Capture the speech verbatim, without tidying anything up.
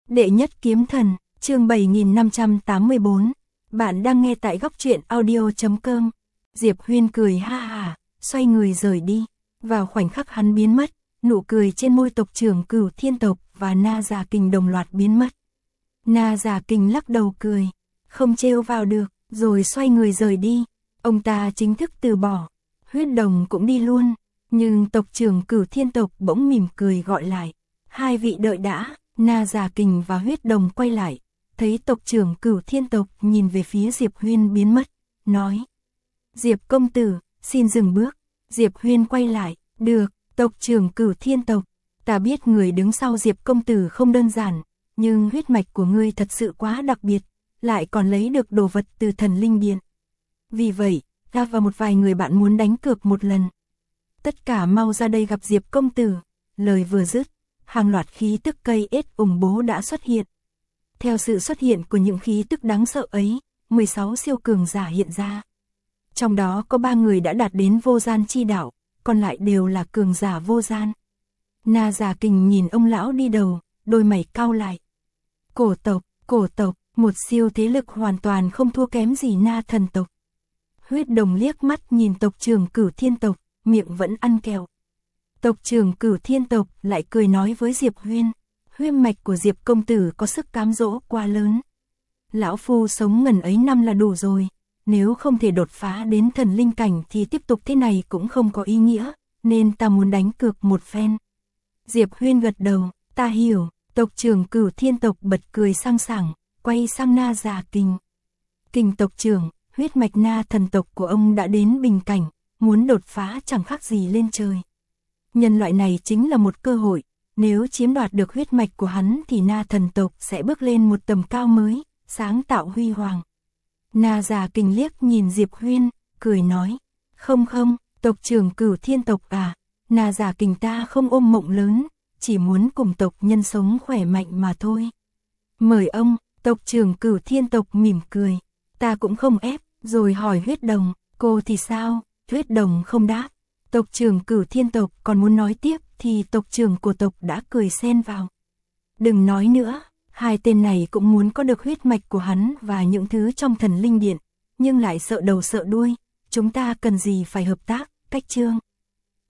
Đệ nhất kiếm thần, chương bảy nghìn năm trăm tám mươi tư. Bạn đang nghe tại góc truyện audio chấm com. Diệp Huyên cười ha hả, xoay người rời đi. Vào khoảnh khắc hắn biến mất, nụ cười trên môi tộc trưởng Cửu Thiên tộc và Na Già Kình đồng loạt biến mất. Na Già Kình lắc đầu cười, không trêu vào được, rồi xoay người rời đi. Ông ta chính thức từ bỏ. Huyết Đồng cũng đi luôn, nhưng tộc trưởng Cửu Thiên tộc bỗng mỉm cười gọi lại. Hai vị đợi đã. Na Già Kình và Huyết Đồng quay lại, thấy tộc trưởng Cửu Thiên tộc nhìn về phía Diệp Huyên biến mất, nói: Diệp công tử, xin dừng bước. Diệp Huyên quay lại, được, tộc trưởng Cửu Thiên tộc, ta biết người đứng sau Diệp công tử không đơn giản, nhưng huyết mạch của ngươi thật sự quá đặc biệt, lại còn lấy được đồ vật từ thần linh điện. Vì vậy, ta và một vài người bạn muốn đánh cược một lần. Tất cả mau ra đây gặp Diệp công tử. Lời vừa dứt, hàng loạt khí tức cây ết ủng bố đã xuất hiện. Theo sự xuất hiện của những khí tức đáng sợ ấy, mười sáu siêu cường giả hiện ra. Trong đó có ba người đã đạt đến vô gian chi đạo, còn lại đều là cường giả vô gian. Na Già Kình nhìn ông lão đi đầu, đôi mày cau lại. Cổ tộc, cổ tộc, một siêu thế lực hoàn toàn không thua kém gì Na thần tộc. Huyết Đồng liếc mắt nhìn tộc trưởng Cửu Thiên tộc, miệng vẫn ăn kẹo. Tộc trưởng Cửu Thiên tộc lại cười nói với Diệp Huyên, huyết mạch của Diệp công tử có sức cám dỗ quá lớn. Lão phu sống ngần ấy năm là đủ rồi, nếu không thể đột phá đến thần linh cảnh thì tiếp tục thế này cũng không có ý nghĩa, nên ta muốn đánh cược một phen. Diệp Huyên gật đầu, ta hiểu. Tộc trưởng Cửu Thiên tộc bật cười sang sảng, quay sang Na Già Kình. Kình tộc trưởng, huyết mạch Na thần tộc của ông đã đến bình cảnh, muốn đột phá chẳng khác gì lên trời. Nhân loại này chính là một cơ hội, nếu chiếm đoạt được huyết mạch của hắn thì Na thần tộc sẽ bước lên một tầm cao mới, sáng tạo huy hoàng. Na Già Kình liếc nhìn Diệp Huyên, cười nói, không không, tộc trưởng Cửu Thiên tộc à, Na Già Kình ta không ôm mộng lớn, chỉ muốn cùng tộc nhân sống khỏe mạnh mà thôi. Mời ông. Tộc trưởng Cửu Thiên tộc mỉm cười, ta cũng không ép, rồi hỏi Huyết Đồng, cô thì sao? Huyết Đồng không đáp. Tộc trưởng Cửu Thiên tộc còn muốn nói tiếp thì tộc trưởng của tộc đã cười xen vào. Đừng nói nữa, hai tên này cũng muốn có được huyết mạch của hắn và những thứ trong thần linh điện, nhưng lại sợ đầu sợ đuôi, chúng ta cần gì phải hợp tác, cách chương.